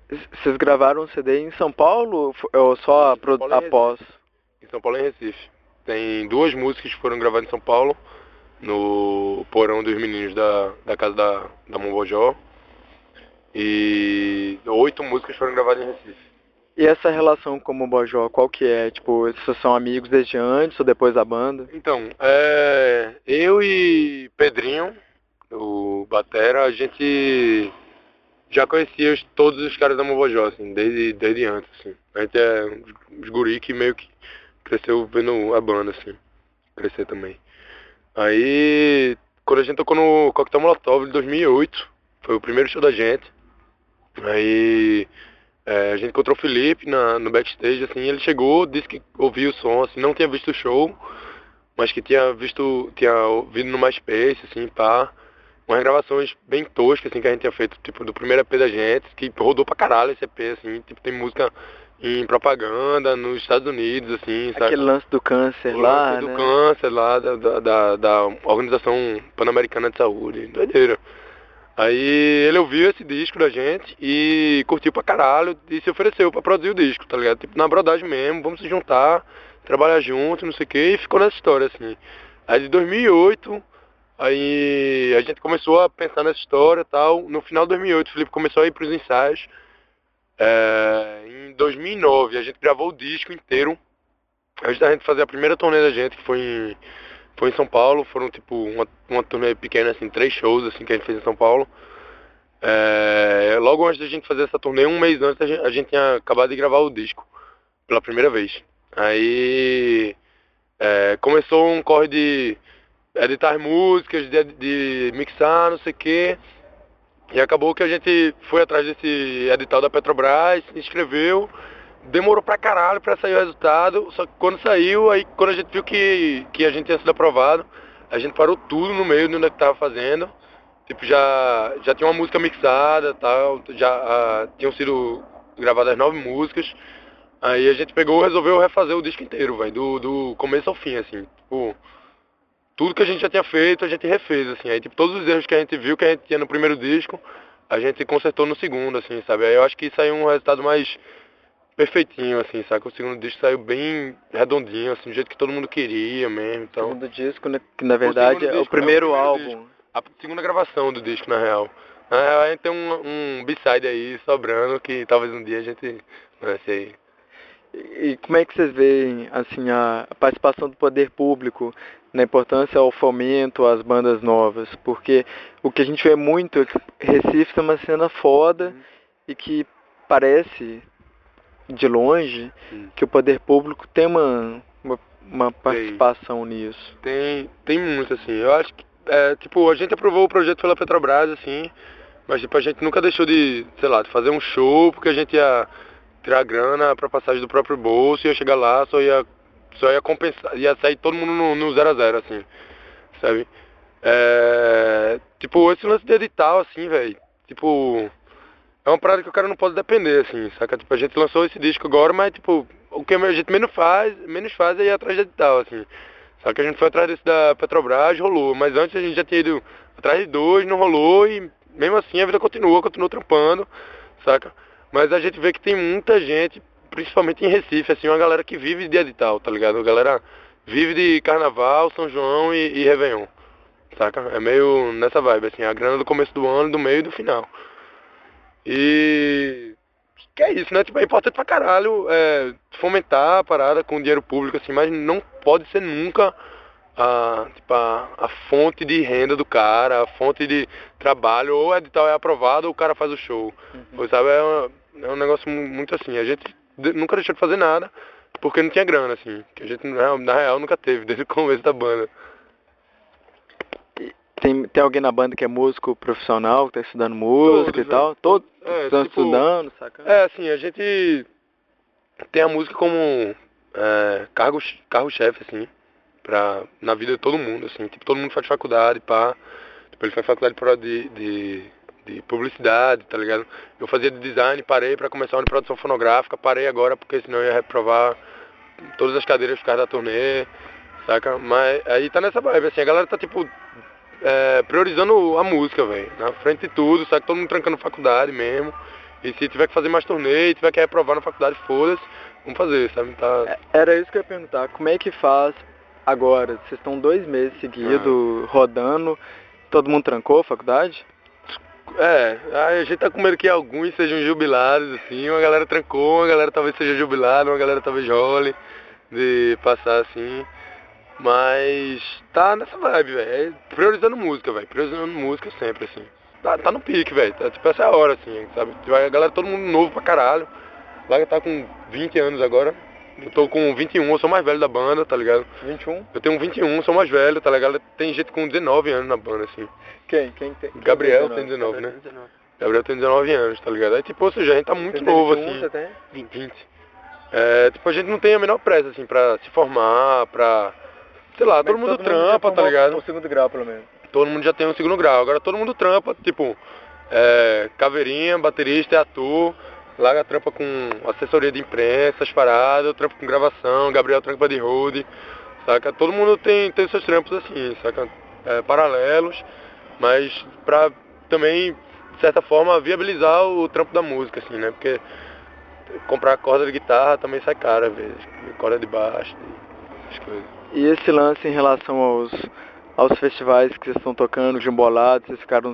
Vocês gravaram um CD em São Paulo ou só Em São Paulo e em após? Recife. Em São Paulo e em Recife. Tem duas músicas que foram gravadas em São Paulo, no porão dos meninos da casa da Mombojó. E 8 músicas foram gravadas em Recife. E essa relação com o Bojó, qual que é? Tipo, vocês são amigos desde antes ou depois da banda? Então, eu e Pedrinho, o Batera, a gente já conhecia todos os caras da Movojó, assim, desde antes, assim. A gente é uns guri que meio que cresceu vendo a banda, assim, crescer também. Aí, quando a gente tocou no Coquetel Molotov em 2008, foi o primeiro show da gente. Aí, a gente encontrou o Felipe no backstage, assim, ele chegou, disse que ouviu o som, assim, não tinha visto o show, mas que tinha ouvido no MySpace, assim, pá. Umas gravações bem toscas, assim, que a gente tinha feito, tipo, do primeiro EP da gente, que rodou pra caralho esse EP, assim, tipo, tem música em propaganda nos Estados Unidos, assim, Aquele saca? lance do câncer O lance lá, do né? câncer lá, da Organização Pan-Americana de Saúde, doideira. Aí ele ouviu esse disco da gente e curtiu pra caralho e se ofereceu pra produzir o disco, tá ligado? Tipo, na brodagem mesmo, vamos se juntar, trabalhar junto, não sei o que, e ficou nessa história, assim. Aí de 2008, aí a gente começou a pensar nessa história e tal. No final de 2008, o Felipe começou a ir pros ensaios. Em 2009, a gente gravou o disco inteiro. Antes da gente fazer a primeira turnê da gente, que foi em São Paulo, foram tipo uma turnê pequena, assim, 3 shows assim que a gente fez em São Paulo. Logo antes da gente fazer essa turnê, um mês antes, a gente tinha acabado de gravar o disco, pela primeira vez. Aí começou um corre de editar músicas, de mixar, não sei o quê. E acabou que a gente foi atrás desse edital da Petrobras, se inscreveu, demorou pra caralho pra sair o resultado, só que quando saiu, aí quando a gente viu que a gente tinha sido aprovado, a gente parou tudo no meio do que tava fazendo. Tipo, já tinha uma música mixada, tal, já tinham sido gravadas 9 músicas. Aí a gente pegou e resolveu refazer o disco inteiro, velho, do começo ao fim, assim. Tipo, tudo que a gente já tinha feito, a gente refez, assim. Aí, tipo, todos os erros que a gente viu que a gente tinha no primeiro disco, a gente consertou no segundo, assim, sabe? Aí eu acho que saiu um resultado mais perfeitinho, assim, sabe? O segundo disco saiu bem redondinho, assim, do jeito que todo mundo queria mesmo, então. Segundo disco, né, que na O verdade segundo é o disco é o primeiro primeiro disco. álbum. A segunda gravação do disco, na real. Na real, a gente tem um B-side aí sobrando que talvez um dia a gente lance aí. E como é que vocês veem assim a participação do poder público na importância ao fomento às bandas novas? Porque o que a gente vê muito é que Recife é uma cena foda Uhum. e que parece de longe Hum. que o poder público tem uma Tem, participação nisso. tem muito, assim. Eu acho que, tipo, a gente aprovou o projeto pela Petrobras, assim, mas, tipo, a gente nunca deixou de, sei lá, de fazer um show, porque a gente ia tirar grana pra passagem do próprio bolso, ia chegar lá, só ia compensar, ia sair todo mundo no 0 a 0 assim, sabe? Tipo, esse lance de edital, assim, velho, tipo, é uma parada que o cara não pode depender, assim, saca? Tipo, a gente lançou esse disco agora, mas, tipo, o que a gente menos faz é ir atrás de edital, assim. Só que a gente foi atrás desse da Petrobras, rolou. Mas antes a gente já tinha ido atrás de dois, não rolou, e mesmo assim a vida continuou trampando, saca? Mas a gente vê que tem muita gente, principalmente em Recife, assim, uma galera que vive de edital, tá ligado? A galera vive de Carnaval, São João e Réveillon, saca? É meio nessa vibe, assim, a grana do começo do ano, do meio e do final. E que é isso, né? Tipo, é importante pra caralho fomentar a parada com dinheiro público, assim, mas não pode ser nunca tipo, a fonte de renda do cara, a fonte de trabalho, ou o edital é aprovado ou o cara faz o show. Uhum. Pois sabe, é um negócio muito assim. A gente nunca deixou de fazer nada porque não tinha grana, assim. Que a gente, na real, nunca teve, desde o começo da banda. E tem alguém na banda que é músico profissional, que tá estudando música e Todos, velho. tal? Todos estão Tipo, estudando, saca? assim, a gente tem a música como carro-chefe, assim, na vida de todo mundo, assim. Tipo, todo mundo faz faculdade, pá. Tipo, ele faz faculdade de publicidade, tá ligado? Eu fazia de design, parei pra começar uma de produção fonográfica, parei agora porque senão eu ia reprovar todas as cadeiras por causa da turnê, saca? Mas aí tá nessa vibe, assim, a galera tá, tipo, priorizando a música, velho, na frente de tudo, saca? Todo mundo trancando faculdade mesmo. E se tiver que fazer mais turnê, tiver que reprovar na faculdade, foda-se, vamos fazer, sabe? Tá... Era isso que eu ia perguntar. Como é que faz agora? Vocês estão 2 meses seguidos rodando. Todo mundo trancou a faculdade? A gente tá com medo que alguns sejam jubilados, assim, uma galera trancou, uma galera talvez seja jubilada, uma galera talvez role de passar assim. Mas tá nessa vibe, velho. Priorizando música, velho. Priorizando música sempre, assim. Tá no pique, velho. Tá, tipo, essa é a hora, assim, sabe? A galera, todo mundo novo pra caralho. Lá tá com 20 anos agora. Eu tô com 21, eu sou mais velho da banda, tá ligado? 21? Eu tenho 21, sou mais velho, tá ligado? Tem gente com 19 anos na banda, assim. Quem tem? Gabriel tem 19, né? Gabriel tem 19 anos, tá ligado? Aí, tipo, ou seja, a gente tá muito novo, 21, assim. Você tem? 20. Tipo, a gente não tem a menor pressa, assim, pra se formar, pra... Sei lá, todo mundo trampa, tá ligado? O segundo grau, pelo menos. Todo mundo já tem um segundo grau. Agora todo mundo trampa, tipo, caveirinha, baterista, é ator, larga trampa com assessoria de imprensa, essas paradas, eu trampo com gravação, Gabriel trampa de road, saca? Todo mundo tem seus trampos assim, saca? Paralelos, mas pra também, de certa forma, viabilizar o trampo da música, assim, né? Porque comprar corda de guitarra também sai caro às vezes, corda de baixo, essas coisas. E esse lance em relação aos festivais que vocês estão tocando, de embolados, vocês ficaram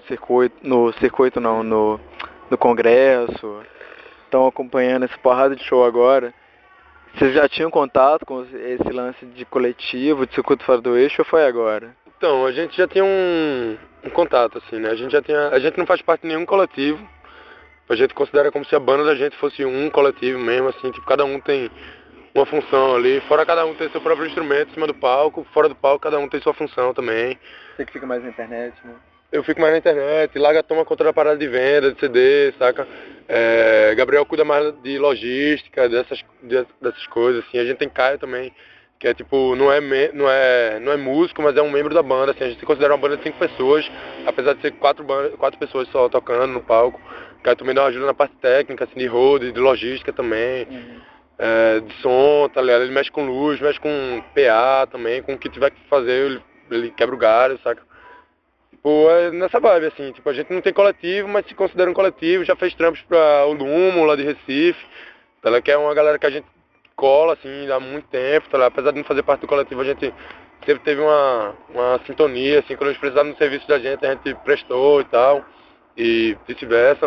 no congresso, estão acompanhando essa porrada de show agora. Vocês já tinham contato com esse lance de coletivo, de circuito fora do eixo, ou foi agora? Então, a gente já tinha um contato, assim, né? A gente não faz parte de nenhum coletivo. A gente considera como se a banda da gente fosse um coletivo mesmo, assim, tipo, cada um tem uma função ali, fora cada um tem seu próprio instrumento em cima do palco, fora do palco cada um tem sua função também. Você que fica mais na internet, né? Eu fico mais na internet, Laga toma conta da parada de venda, de CD, saca? Gabriel cuida mais de logística, dessas coisas, assim. A gente tem Caio também, que é tipo, não é músico, mas é um membro da banda, assim. A gente se considera uma banda de 5 pessoas, apesar de ser 4 pessoas só tocando no palco. Caio também dá uma ajuda na parte técnica, assim, de road, de logística também. De som, tá ligado? Ele mexe com luz, mexe com PA também, com o que tiver que fazer, ele quebra o galho, saca? Tipo, nessa vibe, assim, tipo, a gente não tem coletivo, mas se considera um coletivo, já fez trampos pra o Lumo, lá de Recife, tá ligado? Que é uma galera que a gente cola, assim, há muito tempo, tá ligado? Apesar de não fazer parte do coletivo, a gente sempre teve uma sintonia, assim, quando eles precisavam do serviço da gente, a gente prestou e tal, e vice-versa.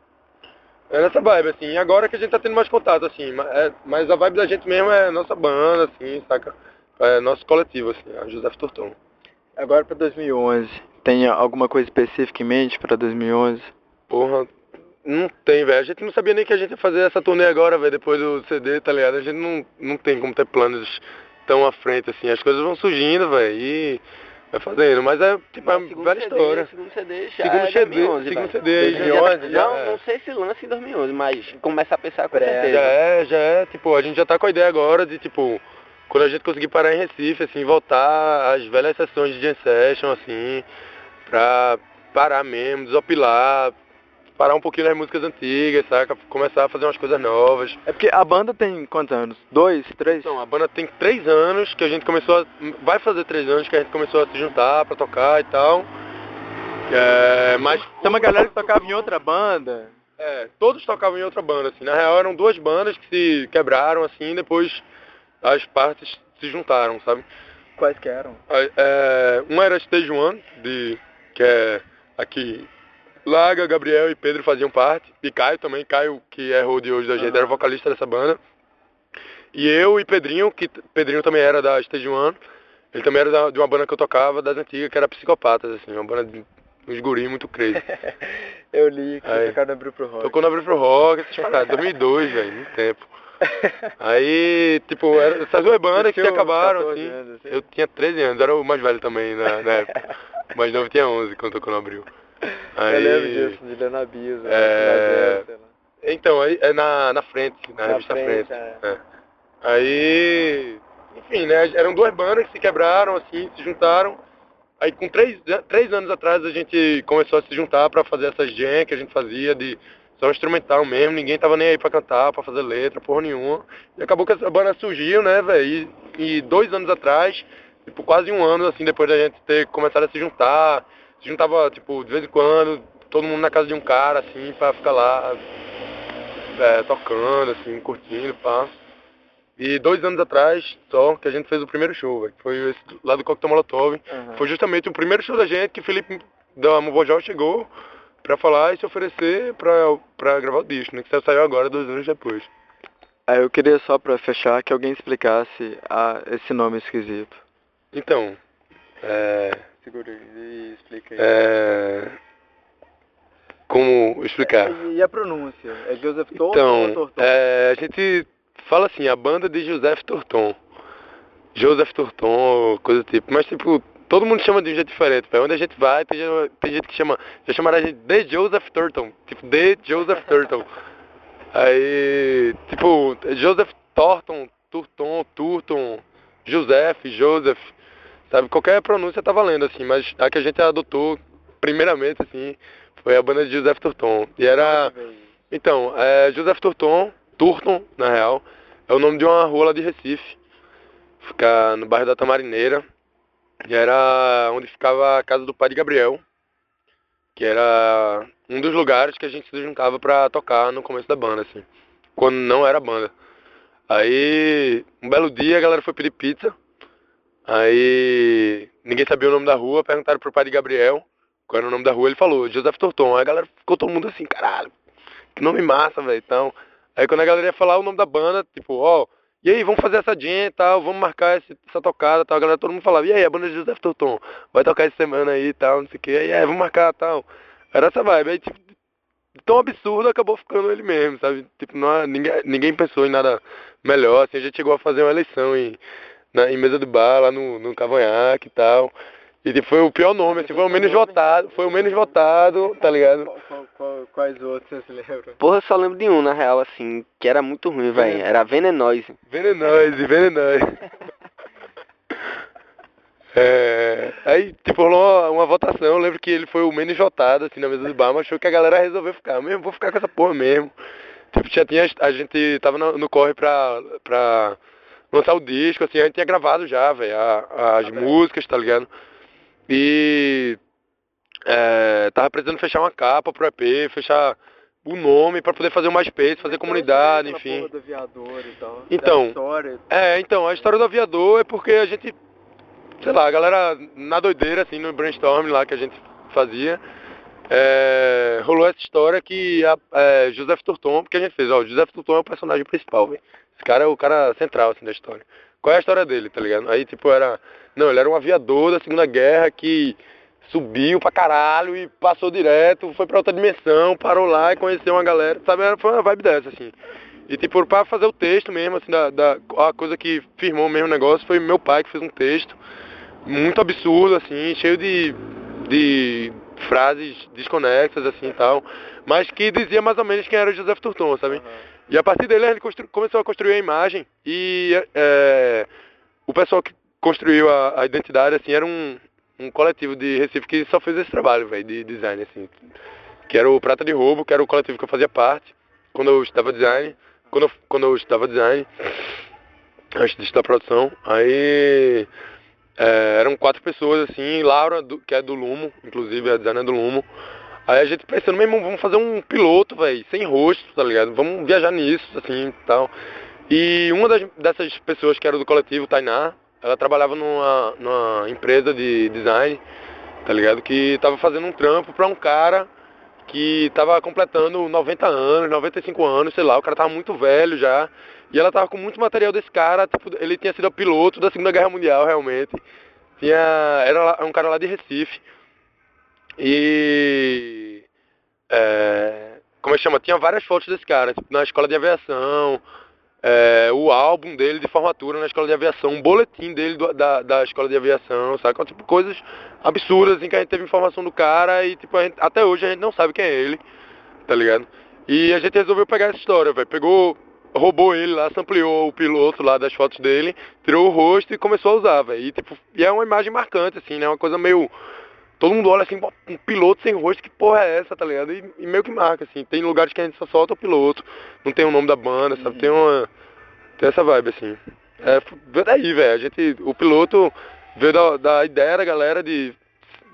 É nessa vibe, assim, agora que a gente tá tendo mais contato, assim, mas a vibe da gente mesmo é nossa banda, assim, saca? É nosso coletivo, assim, a Joseph Torton. Agora pra 2011, tem alguma coisa específica em mente pra 2011? Porra, não tem, velho, a gente não sabia nem que a gente ia fazer essa turnê agora, velho, depois do CD, tá ligado? A gente não tem como ter planos tão à frente, assim, as coisas vão surgindo, velho, e... vai fazendo, mas é tipo a velha história. Segundo CD já é 2011. Segundo CD, 2011. Não sei se lança em 2011, mas começa a pensar com certeza. Já é, tipo, a gente já tá com a ideia agora de, tipo, quando a gente conseguir parar em Recife, assim, voltar às velhas sessões de jam session, assim, pra parar mesmo, desopilar, parar um pouquinho nas músicas antigas, saca? Começar a fazer umas coisas novas. É porque a banda tem quantos anos? 2, 3? Então, a banda tem 3 anos que a gente começou vai fazer 3 anos que a gente começou a se juntar pra tocar e tal. Mas tem uma galera que tocava em outra banda. Todos tocavam em outra banda, assim. Na real eram 2 bandas que se quebraram, assim, depois as partes se juntaram, sabe? Quais que eram? Uma era Stage One, que é aqui... Laga, Gabriel e Pedro faziam parte, e Caio também, Caio, que é road hoje da gente, era vocalista dessa banda. E eu e Pedrinho, que Pedrinho também era da Stage One, ele também era de uma banda que eu tocava, das antigas, que era Psicopatas, assim, uma banda de uns guris muito crazy. Eu li que você tocou no Abril pro Rock. Tocou no Abril pro Rock, essas paradas, 2002, velho, muito tempo. Aí, tipo, essas 2 bandas que acabaram, assim, eu tinha 13 anos, era o mais velho também na época. O mais novo tinha 11 quando tocou no Abril. Aí, eu lembro disso, de ler na Bis, Então, aí é na frente, na revista Frente. Aí, enfim, né, eram 2 bandas que se quebraram, assim, se juntaram. Aí com 3 anos atrás a gente começou a se juntar pra fazer essas jam que a gente fazia de só instrumental mesmo, ninguém tava nem aí pra cantar, pra fazer letra, porra nenhuma. E acabou que essa banda surgiu, né, velho, e 2 anos atrás, tipo, quase 1 ano, assim, depois da gente ter começado a se juntava, tipo, de vez em quando, todo mundo na casa de um cara, assim, pra ficar lá tocando, assim, curtindo, pá. E 2 anos atrás, só, que a gente fez o primeiro show, velho. Foi esse lá do Coquetel Molotov. Foi justamente o primeiro show da gente que o Felipe da Mobojó chegou pra falar e se oferecer pra gravar o disco, né? Que saiu agora, 2 anos depois. Aí eu queria só pra fechar que alguém explicasse esse nome esquisito. Então, Segura aí e explica aí. como explicar? E a pronúncia? É Joseph Torton ou Então, Torton? a gente fala assim, a banda de Joseph Torton. Joseph Torton, coisa do tipo. Mas, tipo, todo mundo chama de um jeito diferente, velho. Onde a gente vai, tem gente que já chamaram a gente de Joseph Turton. Tipo, de Joseph Turton. Aí, tipo, Joseph Thornton, Turton, Joseph, sabe? Qualquer pronúncia tá valendo, assim, mas a que a gente adotou, primeiramente, assim, foi a banda de Joseph Turton. E era... Então, Joseph Turton, na real, é o nome de uma rua lá de Recife. Fica no bairro da Tamarineira. E era onde ficava a casa do pai de Gabriel, que era um dos lugares que a gente se juntava pra tocar no começo da banda, assim, quando não era banda. Aí, um belo dia, a galera foi pedir pizza. Aí, ninguém sabia o nome da rua, perguntaram pro pai de Gabriel qual era o nome da rua, ele falou, Joseph Torton. Aí a galera ficou todo mundo assim, caralho, que nome massa, velho, então... Aí quando a galera ia falar o nome da banda, tipo, ó, e aí, vamos fazer essa jam e tal, vamos marcar essa tocada e tal, a galera, todo mundo falava, e aí, a banda de Joseph Torton, vai tocar essa semana aí e tal, não sei o que, e aí, vamos marcar e tal. Era essa vibe, aí, tipo, tão absurdo acabou ficando ele mesmo, sabe? Tipo, ninguém pensou em nada melhor, assim, a gente chegou a fazer uma eleição em mesa de bar, lá no Cavanhaque e tal. E tipo, foi o pior nome, assim, foi o menos votado, tá ligado? Quais outros você se lembra? Porra, eu só lembro de um, na real, assim, que era muito ruim, velho. Era Venenoise. Venenoise. Aí, tipo, rolou uma votação, eu lembro que ele foi o menos votado, assim, na mesa do bar, mas achou que a galera resolveu ficar, mesmo, vou ficar com essa porra mesmo. Tipo, a gente tava no corre pra lançar o disco, assim, a gente tinha gravado já, velho, as músicas, tá ligado? E tava precisando fechar uma capa pro EP, fechar o nome pra poder fazer o MySpace, fazer comunidade, enfim. Porra do aviador e tal. Então, Da história. então, a história do aviador é porque a gente, sei lá, a galera na doideira, assim, no brainstorm lá que a gente fazia, rolou essa história que Joseph Turton, porque a gente fez, ó, o Joseph Turton é o personagem principal, velho. Esse cara é o cara central, assim, da história. Qual é a história dele, tá ligado? Aí, tipo, ele era um aviador da Segunda Guerra que subiu pra caralho e passou direto, foi pra outra dimensão, parou lá e conheceu uma galera, sabe? Foi uma vibe dessa, assim. E, tipo, pra fazer o texto mesmo, assim, a coisa que firmou mesmo o negócio foi meu pai que fez um texto muito absurdo, assim, cheio de frases desconexas, assim, e tal, mas que dizia mais ou menos quem era o Joseph Turton, sabe? E a partir dele a gente começou a construir a imagem e o pessoal que construiu a identidade, assim, era um coletivo de Recife que só fez esse trabalho, velho, de design, assim, que era o Prata de Roubo, que era o coletivo que eu fazia parte quando eu estava design, quando eu estava design, antes de estar produção. Aí eram 4 pessoas, assim, Laura, que é do Lumo, inclusive a designer do Lumo. Aí a gente pensando, meu irmão, vamos fazer um piloto, velho, sem rosto, tá ligado? Vamos viajar nisso, assim, e tal. E uma dessas pessoas que era do coletivo, Tainá, ela trabalhava numa empresa de design, tá ligado? Que tava fazendo um trampo pra um cara que tava completando 90 anos, 95 anos, sei lá, o cara tava muito velho já. E ela tava com muito material desse cara, tipo, ele tinha sido piloto da Segunda Guerra Mundial, realmente. Era um cara lá de Recife. E... como é que chama? Tinha várias fotos desse cara, tipo, na escola de aviação, o álbum dele de formatura na escola de aviação, um boletim dele da escola de aviação, sabe? Tipo, coisas absurdas, assim, que a gente teve informação do cara e, tipo, até hoje a gente não sabe quem é ele, tá ligado? E a gente resolveu pegar essa história, velho. Roubou ele lá, ampliou o piloto lá das fotos dele, tirou o rosto e começou a usar, velho. E, tipo, é uma imagem marcante, assim, né? Uma coisa meio... Todo mundo olha assim, um piloto sem rosto, que porra é essa, tá ligado? E meio que marca, assim. Tem lugares que a gente só solta o piloto, não tem o nome da banda, sabe? Tem essa vibe, assim. Veio daí, velho. O piloto veio da ideia da galera de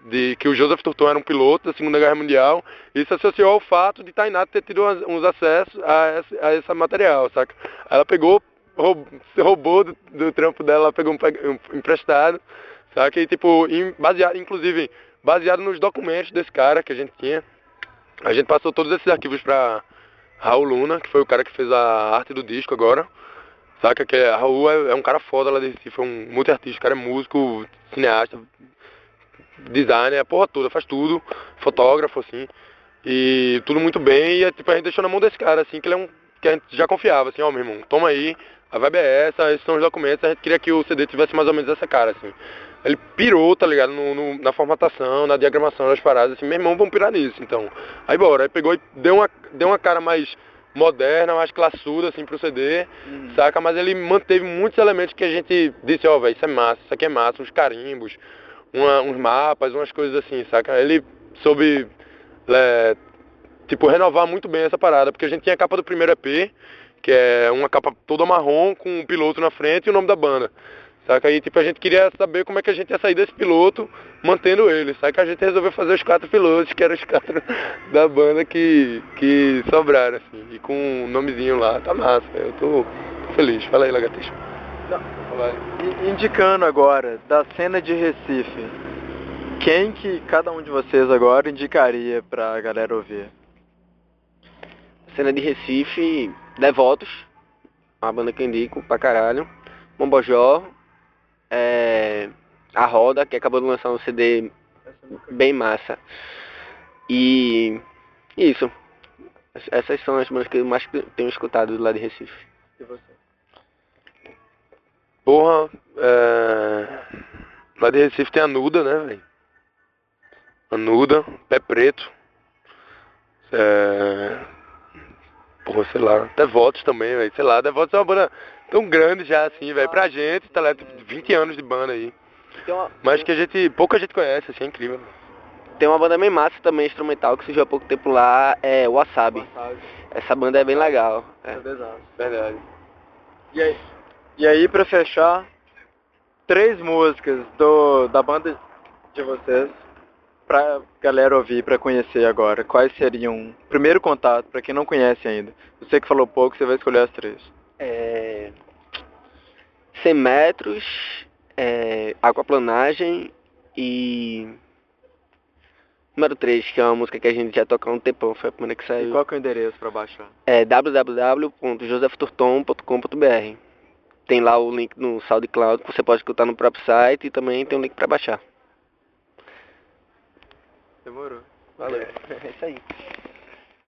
de que o Joseph Turton era um piloto da Segunda Guerra Mundial. Isso associou ao fato de Tainá ter tido uns acessos a esse material, saca? Ela pegou, roubou do trampo dela, ela pegou emprestado, saca? E tipo, inclusive, baseado nos documentos desse cara que a gente tinha, a gente passou todos esses arquivos pra Raul Luna, que foi o cara que fez a arte do disco agora. Saca que Raul é um cara foda lá de Recife, é um multiartista, o cara é músico, cineasta, designer, a porra toda, faz tudo, fotógrafo, assim, e tudo muito bem, e tipo, a gente deixou na mão desse cara, assim, que ele é um, que a gente já confiava, assim, ó, meu irmão, toma aí, a vibe é essa, esses são os documentos, a gente queria que o CD tivesse mais ou menos essa cara, assim. Ele pirou, tá ligado, na formatação, na diagramação das paradas, assim, meu irmão, vamos pirar nisso, então. Aí bora, aí pegou e deu uma cara mais moderna, mais classuda, assim, pro CD, saca? Mas ele manteve muitos elementos que a gente disse, ó, velho, isso é massa, isso aqui é massa, uns carimbos, uns mapas, umas coisas assim, saca? Ele soube, tipo, renovar muito bem essa parada, porque a gente tinha a capa do primeiro EP, que é uma capa toda marrom, com um piloto na frente e o nome da banda, saca? Aí, tipo, a gente queria saber como é que a gente ia sair desse piloto, mantendo ele, saca? A gente resolveu fazer os 4 pilotos, que eram os 4 da banda que sobraram, assim, e com um nomezinho lá, tá massa, eu tô feliz. Fala aí, Lagartixa. Indicando agora, da cena de Recife, quem que cada um de vocês agora indicaria pra galera ouvir? Cena de Recife, Devotos, uma banda que eu indico pra caralho. Mombojó, A Roda, que acabou de lançar um CD bem massa. E isso. Essas são as bandas que eu mais tenho escutado lá de Recife. E você? Porra, lá de Recife tem a Nuda, né, velho? A Nuda, Pé Preto. Porra, sei lá, Devotos também, velho. Sei lá, Devotos é uma banda tão grande já, assim, velho. Pra gente, tá lá, tipo, 20 anos de banda aí. Mas que pouca gente conhece, assim, é incrível. Tem uma banda bem massa também, instrumental, que surgiu há pouco tempo lá, é Wasabi. Essa banda é bem legal. Verdade. E aí, pra fechar, 3 músicas da banda de vocês pra galera ouvir, pra conhecer agora. Quais seriam? Primeiro contato, pra quem não conhece ainda. Você que falou pouco, você vai escolher as 3. 100 metros, Aquaplanagem e número 3, que é uma música que a gente já tocou há um tempão, foi a primeira que E saiu. qual que é o endereço pra baixar? É www.josephturton.com.br. Tem lá o link no SoundCloud, que você pode escutar no próprio site, e também tem um link pra baixar. Demorou. Valeu. É isso aí.